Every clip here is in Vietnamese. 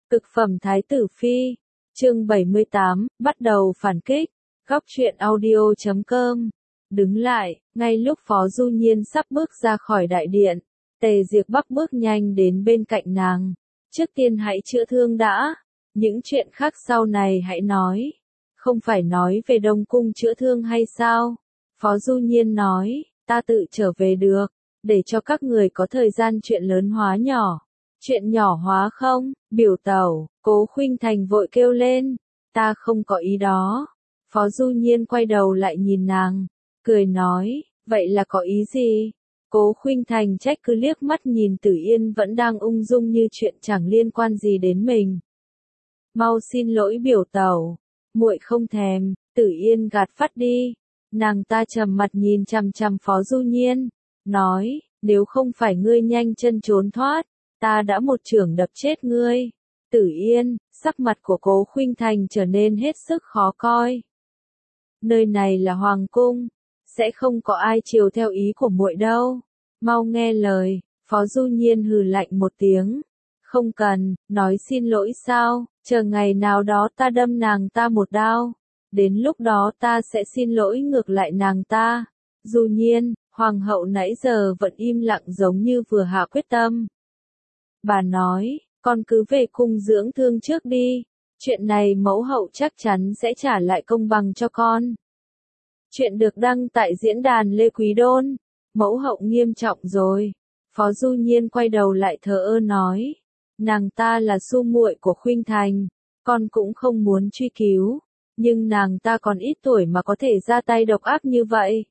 Cực phẩm Thái tử Phi, chương 78, bắt đầu phản kích, góc truyện audio.com. Đứng lại, ngay lúc Phó Du Nhiên sắp bước ra khỏi đại điện, Tề Diệp Bắc bước nhanh đến bên cạnh nàng. Trước tiên hãy chữa thương đã, những chuyện khác sau này hãy nói. Không phải nói về Đông Cung chữa thương hay sao? Phó Du Nhiên nói, ta tự trở về được, để cho các người có thời gian chuyện lớn hóa nhỏ. Chuyện nhỏ hóa không? Biểu tẩu, Cố Khuynh Thành vội kêu lên, ta không có ý đó. Phó Du Nhiên quay đầu lại nhìn nàng, cười nói, vậy là có ý gì? Cố Khuynh Thành trách cứ liếc mắt nhìn Tử Yên vẫn đang ung dung như chuyện chẳng liên quan gì đến mình. Mau xin lỗi biểu tẩu, muội không thèm. Tử Yên gạt phắt đi. Nàng ta trầm mặt nhìn chằm chằm Phó Du Nhiên, nói, nếu không phải ngươi nhanh chân trốn thoát, ta đã một chưởng đập chết ngươi. Tử Yên, sắc mặt của Cố Khuynh Thành trở nên hết sức khó coi. Nơi này là hoàng cung, sẽ không có ai chiều theo ý của muội đâu. Mau nghe lời. Phó Du Nhiên hừ lạnh một tiếng. Không cần, nói xin lỗi sao, chờ ngày nào đó ta đâm nàng ta một đao. Đến lúc đó ta sẽ xin lỗi ngược lại nàng ta. Du Nhiên, hoàng hậu nãy giờ vẫn im lặng giống như vừa hạ quyết tâm. Bà nói, con cứ về cung dưỡng thương trước đi. Chuyện này mẫu hậu chắc chắn sẽ trả lại công bằng cho con. Chuyện được đăng tại diễn đàn Lê Quý Đôn. Mẫu hậu nghiêm trọng rồi. Phó Du Nhiên quay đầu lại thờ ơ nói. Nàng ta là su muội của Khuynh Thành. Con cũng không muốn truy cứu. Nhưng nàng ta còn ít tuổi mà có thể ra tay độc ác như vậy.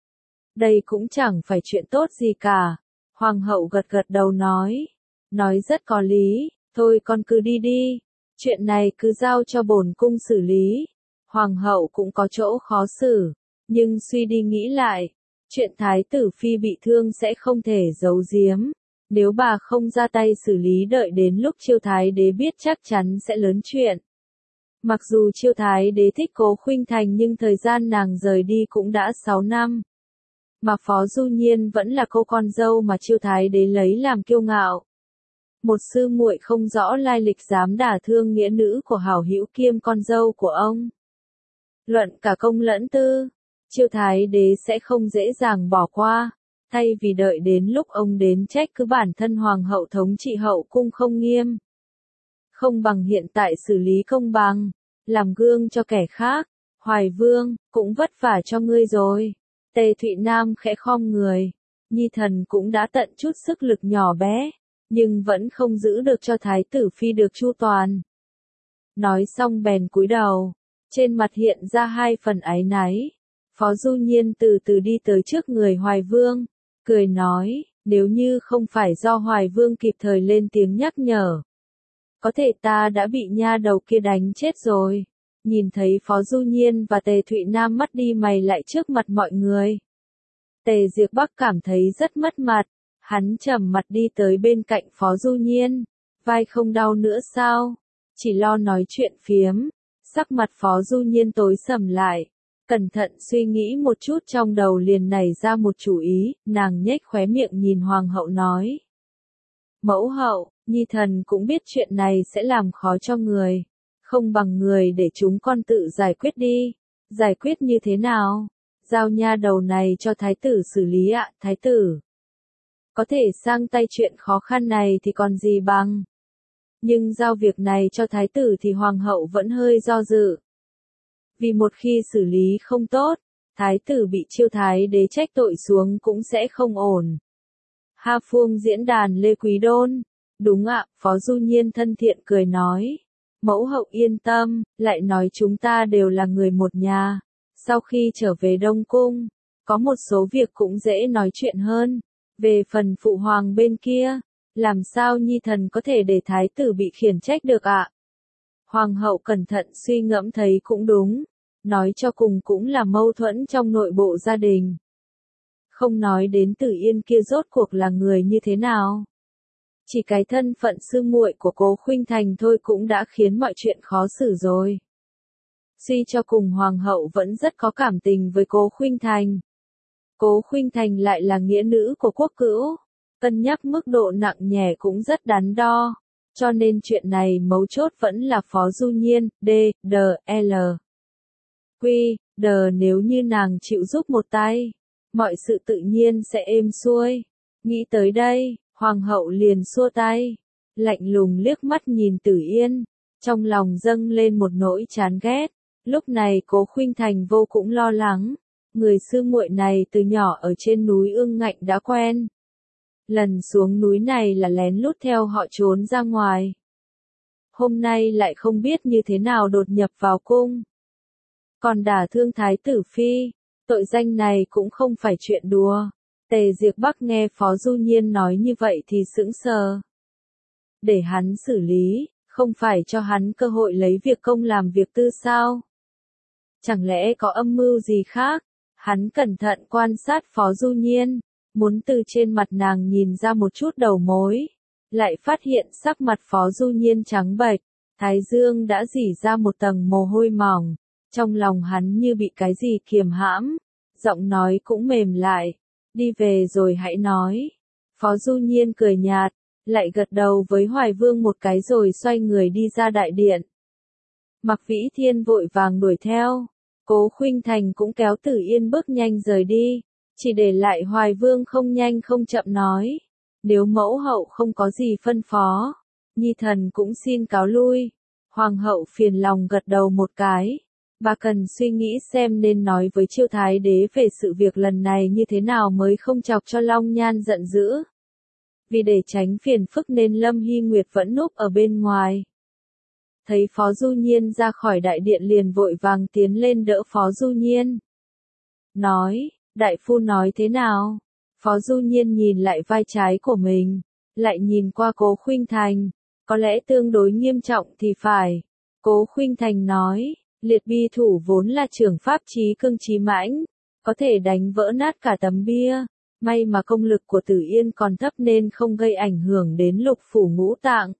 Đây cũng chẳng phải chuyện tốt gì cả. Hoàng hậu gật gật đầu nói. Nói rất có lý. Thôi con cứ đi đi. Chuyện này cứ giao cho bổn cung xử lý. Hoàng hậu cũng có chỗ khó xử. Nhưng suy đi nghĩ lại. Chuyện Thái tử Phi bị thương sẽ không thể giấu giếm. Nếu bà không ra tay xử lý đợi đến lúc Chiêu Thái đế biết chắc chắn sẽ lớn chuyện. Mặc dù Chiêu Thái đế thích Cố Khuynh Thành nhưng thời gian nàng rời đi cũng đã 6 năm. Mà Phó Du Nhiên vẫn là cô con dâu mà Chiêu Thái đế lấy làm kiêu ngạo. Một sư muội không rõ lai lịch dám đả thương nghĩa nữ của hảo hữu kiêm con dâu của ông. Luận cả công lẫn tư, Chiêu Thái đế sẽ không dễ dàng bỏ qua. Thay vì đợi đến lúc ông đến trách cứ bản thân hoàng hậu thống trị hậu cung không nghiêm. Không bằng hiện tại xử lý công bằng, làm gương cho kẻ khác. Hoài Vương, cũng vất vả cho ngươi rồi. Tề Thụy Nam khẽ khom người. Nhi thần cũng đã tận chút sức lực nhỏ bé, nhưng vẫn không giữ được cho Thái tử Phi được chu toàn. Nói xong bèn cúi đầu, trên mặt hiện ra hai phần áy náy. Phó Du Nhiên từ từ đi tới trước người Hoài Vương, cười nói, nếu như không phải do Hoài Vương kịp thời lên tiếng nhắc nhở, có thể ta đã bị nha đầu kia đánh chết rồi. Nhìn thấy Phó Du Nhiên và Tề Thụy Nam mắt đi mày lại trước mặt mọi người. Tề Diệp Bắc cảm thấy rất mất mặt, hắn trầm mặt đi tới bên cạnh Phó Du Nhiên. Vai không đau nữa sao? Chỉ lo nói chuyện phiếm. Sắc mặt Phó Du Nhiên tối sầm lại. Cẩn thận suy nghĩ một chút trong đầu liền nảy ra một chủ ý, nàng nhếch khóe miệng nhìn hoàng hậu nói. Mẫu hậu, nhi thần cũng biết chuyện này sẽ làm khó cho người. Không bằng người để chúng con tự giải quyết đi. Giải quyết như thế nào? Giao nha đầu này cho thái tử xử lý ạ, thái tử. Có thể sang tay chuyện khó khăn này thì còn gì bằng. Nhưng giao việc này cho thái tử thì hoàng hậu vẫn hơi do dự. Vì một khi xử lý không tốt, thái tử bị Chiêu Thái đế trách tội xuống cũng sẽ không ổn. Ha Phương diễn đàn Lê Quý Đôn. Đúng ạ, Phó Du Nhiên thân thiện cười nói. Mẫu hậu yên tâm, lại nói chúng ta đều là người một nhà. Sau khi trở về Đông Cung, có một số việc cũng dễ nói chuyện hơn. Về phần phụ hoàng bên kia, làm sao nhi thần có thể để thái tử bị khiển trách được ạ? Hoàng hậu cẩn thận suy ngẫm thấy cũng đúng. Nói cho cùng cũng là mâu thuẫn trong nội bộ gia đình. Không nói đến Tử Yên kia rốt cuộc là người như thế nào. Chỉ cái thân phận sư muội của Cố Khuynh Thành thôi cũng đã khiến mọi chuyện khó xử rồi. Suy cho cùng hoàng hậu vẫn rất có cảm tình với Cố Khuynh Thành. Cố Khuynh Thành lại là nghĩa nữ của quốc cữu. Cân nhắc mức độ nặng nhẹ cũng rất đắn đo. Cho nên chuyện này mấu chốt vẫn là Phó Du Nhiên, L. Nếu như nàng chịu giúp một tay, mọi sự tự nhiên sẽ êm xuôi. Nghĩ tới đây, hoàng hậu liền xua tay, lạnh lùng liếc mắt nhìn Tử Yên, trong lòng dâng lên một nỗi chán ghét. Lúc này Cố Khuynh Thành vô cũng lo lắng, người sư muội này từ nhỏ ở trên núi Ương Ngạnh đã quen. Lần xuống núi này là lén lút theo họ trốn ra ngoài. Hôm nay lại không biết như thế nào đột nhập vào cung. Còn đả thương Thái tử Phi, tội danh này cũng không phải chuyện đùa. Tề Diệp Bắc nghe Phó Du Nhiên nói như vậy thì sững sờ. Để hắn xử lý, không phải cho hắn cơ hội lấy việc công làm việc tư sao? Chẳng lẽ có âm mưu gì khác? Hắn cẩn thận quan sát Phó Du Nhiên, muốn từ trên mặt nàng nhìn ra một chút đầu mối. Lại phát hiện sắc mặt Phó Du Nhiên trắng bệch, thái dương đã rỉ ra một tầng mồ hôi mỏng. Trong lòng hắn như bị cái gì kiềm hãm, giọng nói cũng mềm lại. Đi về rồi hãy nói. Phó Du Nhiên cười nhạt, lại gật đầu với Hoài Vương một cái rồi xoay người đi ra đại điện. Mạc Vĩ Thiên vội vàng đuổi theo, Cố Khuynh Thành cũng kéo Tử Yên bước nhanh rời đi, chỉ để lại Hoài Vương không nhanh không chậm nói. Nếu mẫu hậu không có gì phân phó, nhi thần cũng xin cáo lui. Hoàng hậu phiền lòng gật đầu một cái. Bà cần suy nghĩ xem nên nói với Chiêu Thái Đế về sự việc lần này như thế nào mới không chọc cho Long Nhan giận dữ. Vì để tránh phiền phức nên Lâm Hy Nguyệt vẫn núp ở bên ngoài. Thấy Phó Du Nhiên ra khỏi đại điện liền vội vàng tiến lên đỡ Phó Du Nhiên. Nói, đại phu nói thế nào? Phó Du Nhiên nhìn lại vai trái của mình, lại nhìn qua Cố Khuynh Thành, có lẽ tương đối nghiêm trọng thì phải. Cố Khuynh Thành nói, liệt bi thủ vốn là trưởng pháp chí cương chí mãnh, có thể đánh vỡ nát cả tấm bia. May mà công lực của Tử Yên còn thấp nên không gây ảnh hưởng đến lục phủ ngũ tạng.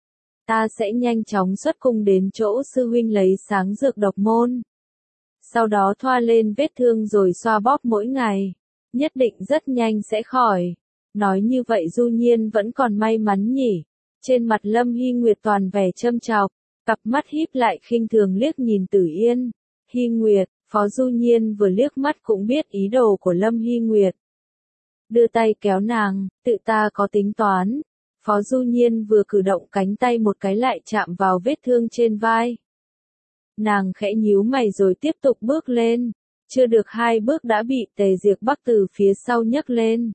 Ta sẽ nhanh chóng xuất cung đến chỗ sư huynh lấy sáng dược độc môn. Sau đó thoa lên vết thương rồi xoa bóp mỗi ngày. Nhất định rất nhanh sẽ khỏi. Nói như vậy Du Nhiên vẫn còn may mắn nhỉ. Trên mặt Lâm Hy Nguyệt toàn vẻ châm chọc, cặp mắt híp lại khinh thường liếc nhìn Tử Yên. Hy Nguyệt, Phó Du Nhiên vừa liếc mắt cũng biết ý đồ của Lâm Hy Nguyệt. Đưa tay kéo nàng, tự ta có tính toán. Phó Du Nhiên vừa cử động cánh tay một cái lại chạm vào vết thương trên vai. Nàng khẽ nhíu mày rồi tiếp tục bước lên. Chưa được 2 bước đã bị Tề Diệp Bắc từ phía sau nhấc lên.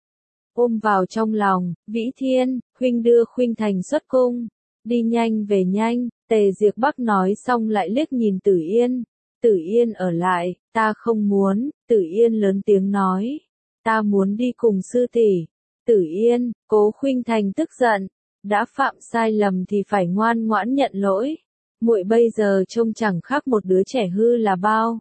Ôm vào trong lòng, Vĩ Thiên, huynh đưa Khuynh Thành xuất cung. Đi nhanh về nhanh, Tề Diệp Bắc nói xong lại liếc nhìn Tử Yên. Tử Yên ở lại, ta không muốn. Tử Yên lớn tiếng nói. Ta muốn đi cùng sư tỷ. Tử Yên, Cố Khuynh Thành tức giận, đã phạm sai lầm thì phải ngoan ngoãn nhận lỗi. Muội bây giờ trông chẳng khác một đứa trẻ hư là bao.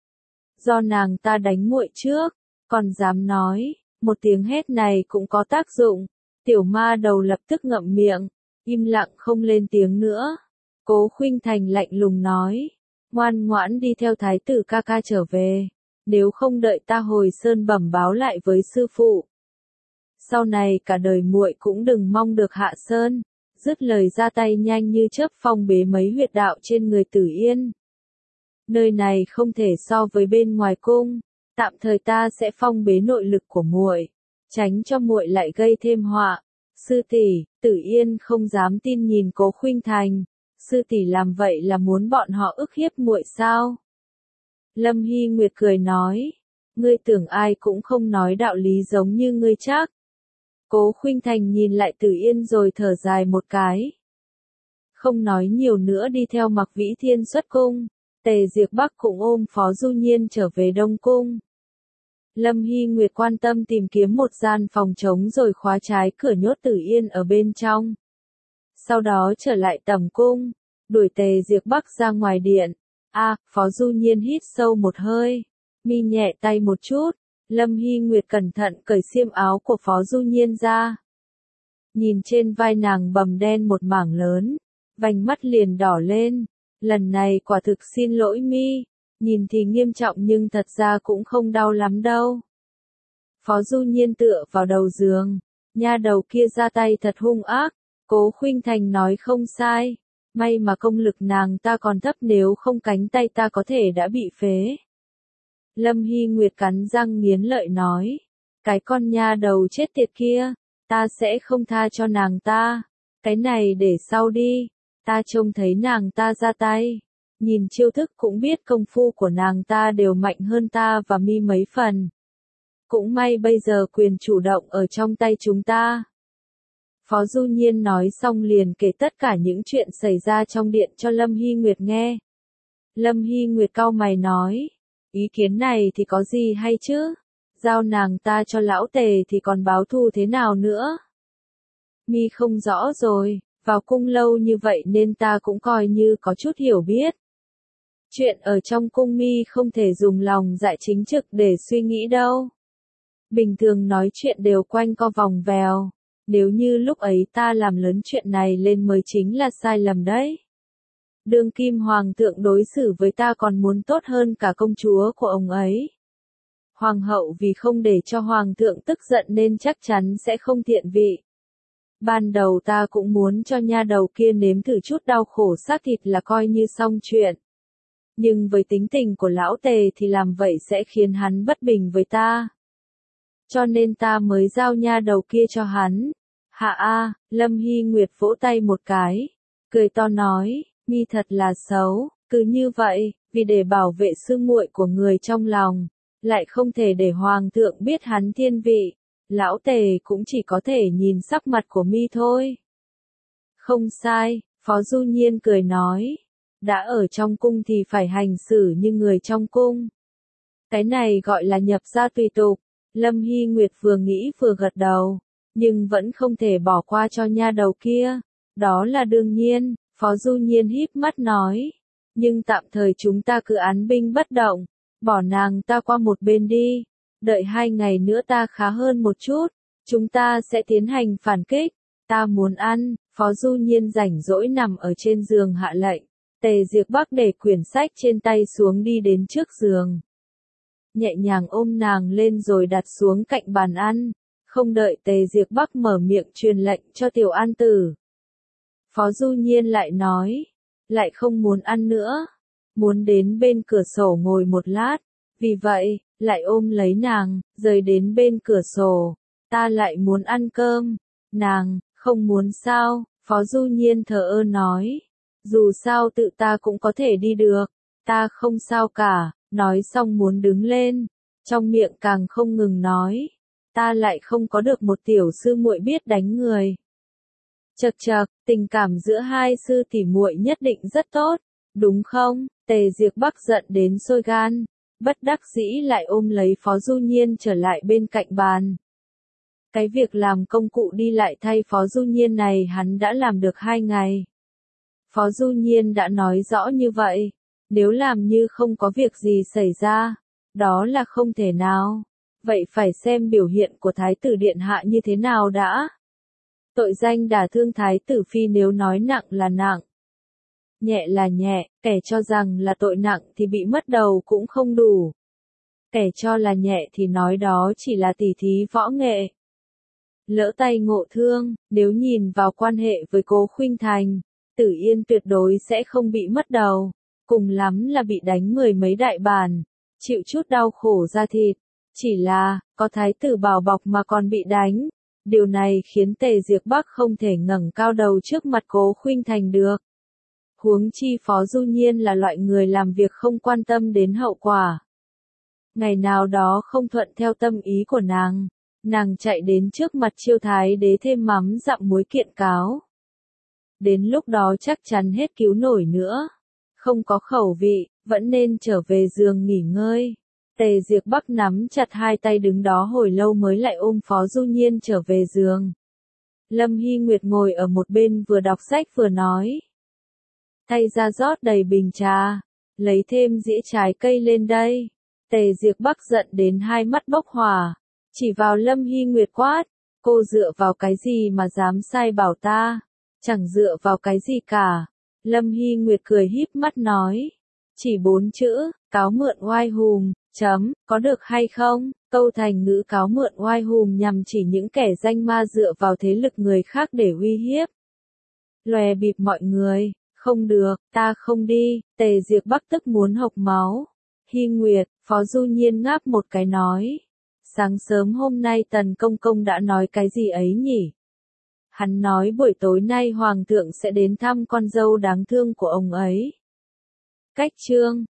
Do nàng ta đánh muội trước, còn dám nói, một tiếng hét này cũng có tác dụng. Tiểu ma đầu lập tức ngậm miệng, im lặng không lên tiếng nữa. Cố Khuynh Thành lạnh lùng nói, ngoan ngoãn đi theo thái tử ca ca trở về. Nếu không đợi ta hồi sơn bẩm báo lại với sư phụ. Sau này cả đời muội cũng đừng mong được hạ sơn. Dứt lời ra tay nhanh như chớp phong bế mấy huyệt đạo trên người Tử Yên. Nơi này không thể so với bên ngoài cung, tạm thời ta sẽ phong bế nội lực của muội, tránh cho muội lại gây thêm họa. Sư tỷ, Tử Yên không dám tin nhìn Cố Khuynh Thành. Sư tỷ làm vậy là muốn bọn họ ức hiếp muội sao? Lâm Hy Nguyệt cười nói, ngươi tưởng ai cũng không nói đạo lý giống như ngươi chắc. Cố Khuynh Thành nhìn lại Tử Yên rồi thở dài một cái. Không nói nhiều nữa đi theo Mạc Vĩ Thiên xuất cung. Tề Diệp Bắc cũng ôm Phó Du Nhiên trở về Đông Cung. Lâm Hy Nguyệt quan tâm tìm kiếm một gian phòng trống rồi khóa trái cửa nhốt Tử Yên ở bên trong. Sau đó trở lại tầm cung, đuổi Tề Diệp Bắc ra ngoài điện. Phó Du Nhiên hít sâu một hơi, mi nhẹ tay một chút. Lâm Hy Nguyệt cẩn thận cởi xiêm áo của Phó Du Nhiên ra. Nhìn trên vai nàng bầm đen một mảng lớn, vành mắt liền đỏ lên. Lần này quả thực xin lỗi mi, nhìn thì nghiêm trọng nhưng thật ra cũng không đau lắm đâu. Phó Du Nhiên tựa vào đầu giường, nha đầu kia ra tay thật hung ác, Cố Khuynh Thành nói không sai. May mà công lực nàng ta còn thấp, nếu không cánh tay ta có thể đã bị phế. Lâm Hy Nguyệt cắn răng nghiến lợi nói. Cái con nha đầu chết tiệt kia, ta sẽ không tha cho nàng ta. Cái này để sau đi, ta trông thấy nàng ta ra tay. Nhìn chiêu thức cũng biết công phu của nàng ta đều mạnh hơn ta và mi mấy phần. Cũng may bây giờ quyền chủ động ở trong tay chúng ta. Phó Du Nhiên nói xong liền kể tất cả những chuyện xảy ra trong điện cho Lâm Hy Nguyệt nghe. Lâm Hy Nguyệt cau mày nói, ý kiến này thì có gì hay chứ? Giao nàng ta cho lão Tề thì còn báo thù thế nào nữa? Mi không rõ rồi, vào cung lâu như vậy nên ta cũng coi như có chút hiểu biết. Chuyện ở trong cung Mi không thể dùng lòng dạ chính trực để suy nghĩ đâu. Bình thường nói chuyện đều quanh co vòng vèo. Nếu như lúc ấy ta làm lớn chuyện này lên mới chính là sai lầm đấy. Đương kim hoàng thượng đối xử với ta còn muốn tốt hơn cả công chúa của ông ấy. Hoàng hậu vì không để cho hoàng thượng tức giận nên chắc chắn sẽ không thiện vị. Ban đầu ta cũng muốn cho nha đầu kia nếm thử chút đau khổ xác thịt là coi như xong chuyện. Nhưng với tính tình của lão Tề thì làm vậy sẽ khiến hắn bất bình với ta. Cho nên ta mới giao nha đầu kia cho hắn. Hạ a, Lâm Hy Nguyệt vỗ tay một cái, cười to nói, Mi thật là xấu, cứ như vậy, vì để bảo vệ sư muội của người trong lòng, lại không thể để hoàng thượng biết hắn thiên vị, lão Tề cũng chỉ có thể nhìn sắc mặt của Mi thôi. Không sai, Phó Du Nhiên cười nói, đã ở trong cung thì phải hành xử như người trong cung. Cái này gọi là nhập gia tùy tục. Lâm Hy Nguyệt vừa nghĩ vừa gật đầu, nhưng vẫn không thể bỏ qua cho nha đầu kia. Đó là đương nhiên, Phó Du Nhiên híp mắt nói. Nhưng tạm thời chúng ta cứ án binh bất động, bỏ nàng ta qua một bên đi. Đợi 2 ngày nữa ta khá hơn một chút, chúng ta sẽ tiến hành phản kích. Ta muốn ăn. Phó Du Nhiên rảnh rỗi nằm ở trên giường hạ lệnh. Tề Diệp Bắc để quyển sách trên tay xuống đi đến trước giường. Nhẹ nhàng ôm nàng lên rồi đặt xuống cạnh bàn ăn, không đợi Tề Diệp Bắc mở miệng truyền lệnh cho Tiểu An Tử. Phó Du Nhiên lại nói, lại không muốn ăn nữa, muốn đến bên cửa sổ ngồi một lát, vì vậy, lại ôm lấy nàng, rời đến bên cửa sổ, ta lại muốn ăn cơm, nàng, không muốn sao, Phó Du Nhiên thờ ơ nói, dù sao tự ta cũng có thể đi được, ta không sao cả. Nói xong muốn đứng lên, trong miệng càng không ngừng nói, ta lại không có được một tiểu sư muội biết đánh người. Chậc chậc, tình cảm giữa hai sư tỷ muội nhất định rất tốt, đúng không? Tề Diệp Bắc giận đến sôi gan, bất đắc dĩ lại ôm lấy Phó Du Nhiên trở lại bên cạnh bàn. Cái việc làm công cụ đi lại thay Phó Du Nhiên này hắn đã làm được 2 ngày. Phó Du Nhiên đã nói rõ như vậy. Nếu làm như không có việc gì xảy ra, đó là không thể nào. Vậy phải xem biểu hiện của Thái tử Điện Hạ như thế nào đã. Tội danh đả thương Thái tử Phi nếu nói nặng là nặng, nhẹ là nhẹ, kẻ cho rằng là tội nặng thì bị mất đầu cũng không đủ. Kẻ cho là nhẹ thì nói đó chỉ là tỉ thí võ nghệ. Lỡ tay ngộ thương, nếu nhìn vào quan hệ với Cố Khuynh Thành, Tử Yên tuyệt đối sẽ không bị mất đầu. Cùng lắm là bị đánh 10 mấy đại bản, chịu chút đau khổ da thịt. Chỉ là, có thái tử bảo bọc mà còn bị đánh. Điều này khiến Tề Diệp Bắc không thể ngẩng cao đầu trước mặt Cố Khuynh Thành được. Huống chi Phó Du Nhiên là loại người làm việc không quan tâm đến hậu quả. Ngày nào đó không thuận theo tâm ý của nàng chạy đến trước mặt Chiêu Thái Đế thêm mắm dặm muối kiện cáo. Đến lúc đó chắc chắn hết cứu nổi nữa. Không có khẩu vị, vẫn nên trở về giường nghỉ ngơi. Tề Diệp Bắc nắm chặt hai tay đứng đó hồi lâu mới lại ôm Phó Du Nhiên trở về giường. Lâm Hy Nguyệt ngồi ở một bên vừa đọc sách vừa nói. Thay ra rót đầy bình trà, lấy thêm dĩa trái cây lên đây. Tề Diệp Bắc giận đến hai mắt bốc hỏa, chỉ vào Lâm Hy Nguyệt quát, cô dựa vào cái gì mà dám sai bảo ta, chẳng dựa vào cái gì cả. Lâm Hy Nguyệt cười híp mắt nói, chỉ 4 chữ, cáo mượn oai hùm, có được hay không? Câu thành ngữ cáo mượn oai hùm nhằm chỉ những kẻ danh ma dựa vào thế lực người khác để uy hiếp, Lòe bịp mọi người, không được, ta không đi, Tề Diệp Bắc tức muốn hộc máu. Hy Nguyệt, Phó Du Nhiên ngáp một cái nói. Sáng sớm hôm nay Tần Công Công đã nói cái gì ấy nhỉ? Hắn nói buổi tối nay Hoàng thượng sẽ đến thăm con dâu đáng thương của ông ấy. Cách chương